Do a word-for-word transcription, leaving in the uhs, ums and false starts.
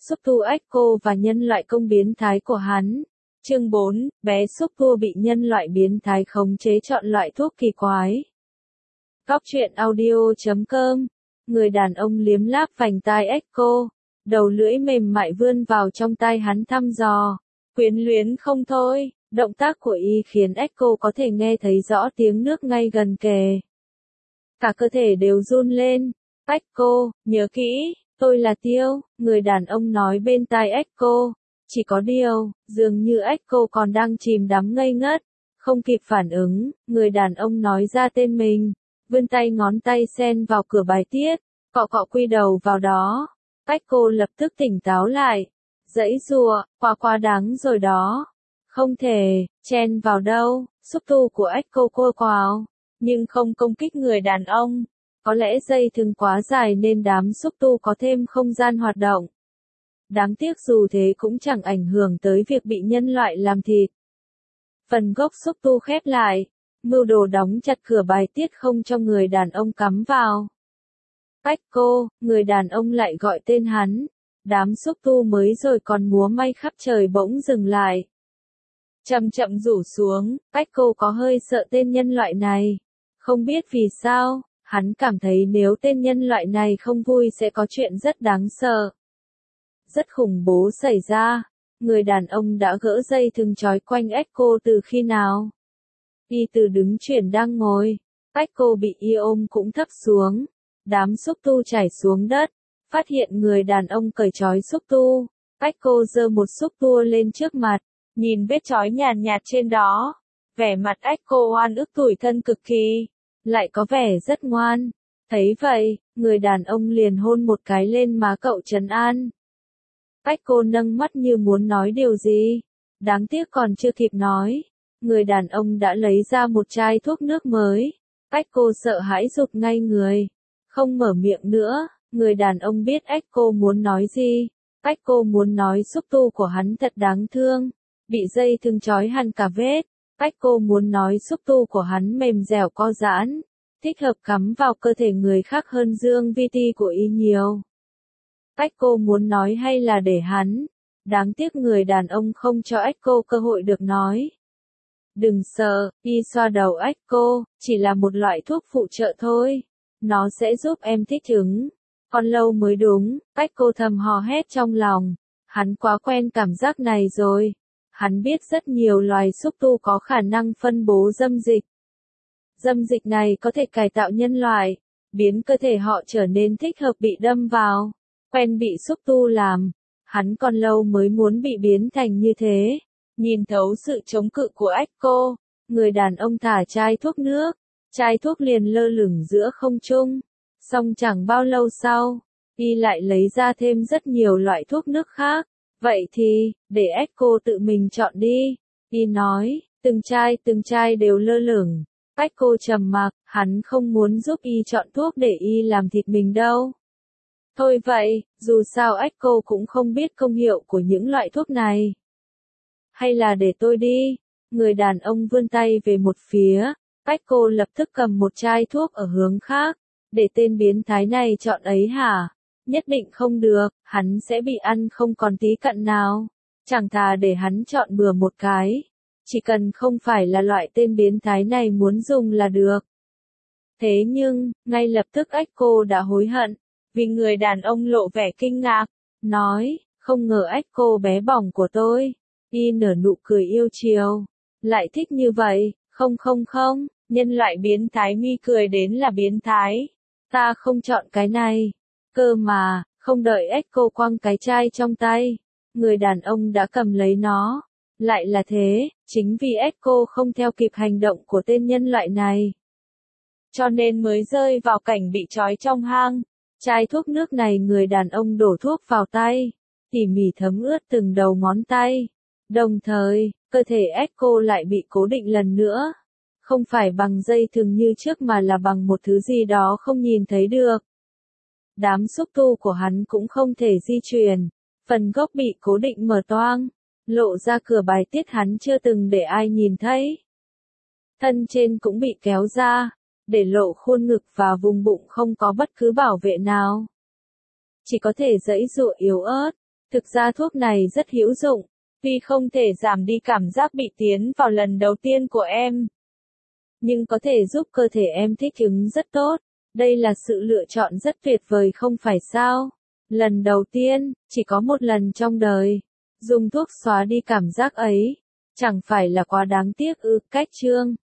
xúc tu Echo và nhân loại công biến thái của hắn. Chương bốn, bé xúc tu bị nhân loại biến thái khống chế chọn loại thuốc kỳ quái. Góc truyện audio chấm com. Người đàn ông liếm láp vành tai Echo, đầu lưỡi mềm mại vươn vào trong tai hắn thăm dò, quyến luyến không thôi. Động tác của y khiến Echo có thể nghe thấy rõ tiếng nước ngay gần kề. Cả cơ thể đều run lên. Echo, nhớ kỹ, tôi là Tiêu, người đàn ông nói bên tai Echo. Chỉ có điều, dường như Echo còn đang chìm đắm ngây ngất, không kịp phản ứng, người đàn ông nói ra tên mình, vươn tay ngón tay xen vào cửa bài tiết, cọ cọ quy đầu vào đó. Echo lập tức tỉnh táo lại, giãy giụa, quá quá đáng rồi đó. Không thể, chen vào đâu, xúc tu của Echo cô quào, nhưng không công kích người đàn ông. Có lẽ dây thừng quá dài nên đám xúc tu có thêm không gian hoạt động. Đáng tiếc dù thế cũng chẳng ảnh hưởng tới việc bị nhân loại làm thịt. Phần gốc xúc tu khép lại, mưu đồ đóng chặt cửa bài tiết không cho người đàn ông cắm vào. Echo, người đàn ông lại gọi tên hắn. Đám xúc tu mới rồi còn múa may khắp trời bỗng dừng lại. Chậm chậm rủ xuống, Echo có hơi sợ tên nhân loại này. Không biết vì sao, hắn cảm thấy nếu tên nhân loại này không vui sẽ có chuyện rất đáng sợ. Rất khủng bố xảy ra. Người đàn ông đã gỡ dây thừng trói quanh Echo từ khi nào? Y từ đứng chuyển đang ngồi. Echo bị y ôm cũng thấp xuống. Đám xúc tu chảy xuống đất. Phát hiện người đàn ông cởi trói xúc tu. Echo giơ một xúc tu lên trước mặt. Nhìn vết trói nhàn nhạt trên đó. Vẻ mặt Echo oan ức tủi thân cực kỳ. Lại có vẻ rất ngoan. Thấy vậy, người đàn ông liền hôn một cái lên má cậu trấn an. Echo nâng mắt như muốn nói điều gì. Đáng tiếc còn chưa kịp nói. Người đàn ông đã lấy ra một chai thuốc nước mới. Echo sợ hãi rụt ngay người. Không mở miệng nữa. Người đàn ông biết Echo muốn nói gì. Echo muốn nói xúc tu của hắn thật đáng thương. Bị dây thừng trói hằn cả vết. Echo muốn nói xúc tu của hắn mềm dẻo co giãn. Thích hợp cắm vào cơ thể người khác hơn dương vi ti của y nhiều. Echo muốn nói hay là để hắn. Đáng tiếc người đàn ông không cho Echo cơ hội được nói. Đừng sợ, y xoa đầu Echo, chỉ là một loại thuốc phụ trợ thôi. Nó sẽ giúp em thích ứng. Còn lâu mới đúng, Echo thầm hò hét trong lòng. Hắn quá quen cảm giác này rồi. Hắn biết rất nhiều loài xúc tu có khả năng phân bố dâm dịch. Dâm dịch này có thể cải tạo nhân loại, biến cơ thể họ trở nên thích hợp bị đâm vào. Quen bị xúc tu làm, hắn còn lâu mới muốn bị biến thành như thế. Nhìn thấu sự chống cự của Echo, người đàn ông thả chai thuốc nước, chai thuốc liền lơ lửng giữa không trung. Xong chẳng bao lâu sau, y lại lấy ra thêm rất nhiều loại thuốc nước khác. Vậy thì, để Echo tự mình chọn đi. Y nói, từng chai từng chai đều lơ lửng. Echo trầm mặc, hắn không muốn giúp y chọn thuốc để y làm thịt mình đâu. Thôi vậy, dù sao Echo cũng không biết công hiệu của những loại thuốc này. Hay là để tôi đi. Người đàn ông vươn tay về một phía. Echo lập tức cầm một chai thuốc ở hướng khác. Để tên biến thái này chọn ấy hả? Nhất định không được, hắn sẽ bị ăn không còn tí cặn nào. Chẳng thà để hắn chọn bừa một cái. Chỉ cần không phải là loại tên biến thái này muốn dùng là được. Thế nhưng, ngay lập tức Echo đã hối hận. Vì người đàn ông lộ vẻ kinh ngạc. Nói, không ngờ Echo bé bỏng của tôi. Y nở nụ cười yêu chiều. Lại thích như vậy, không không không, nhân loại biến thái mi cười đến là biến thái. Ta không chọn cái này. Cơ mà, không đợi Echo quăng cái chai trong tay. Người đàn ông đã cầm lấy nó. Lại là thế, chính vì Echo không theo kịp hành động của tên nhân loại này. Cho nên mới rơi vào cảnh bị trói trong hang. Chai thuốc nước này người đàn ông đổ thuốc vào tay. Tỉ mỉ thấm ướt từng đầu ngón tay. Đồng thời, cơ thể Echo lại bị cố định lần nữa. Không phải bằng dây thừng như trước mà là bằng một thứ gì đó không nhìn thấy được. Đám xúc tu của hắn cũng không thể di chuyển. Phần gốc bị cố định mở toang. Lộ ra cửa bài tiết hắn chưa từng để ai nhìn thấy. Thân trên cũng bị kéo ra. Để lộ khuôn ngực và vùng bụng không có bất cứ bảo vệ nào. Chỉ có thể giãy giụa yếu ớt. Thực ra thuốc này rất hữu dụng, tuy không thể giảm đi cảm giác bị tiến vào lần đầu tiên của em, nhưng có thể giúp cơ thể em thích ứng rất tốt. Đây là sự lựa chọn rất tuyệt vời không phải sao? Lần đầu tiên, chỉ có một lần trong đời. Dùng thuốc xóa đi cảm giác ấy. Chẳng phải là quá đáng tiếc ư? Cách chương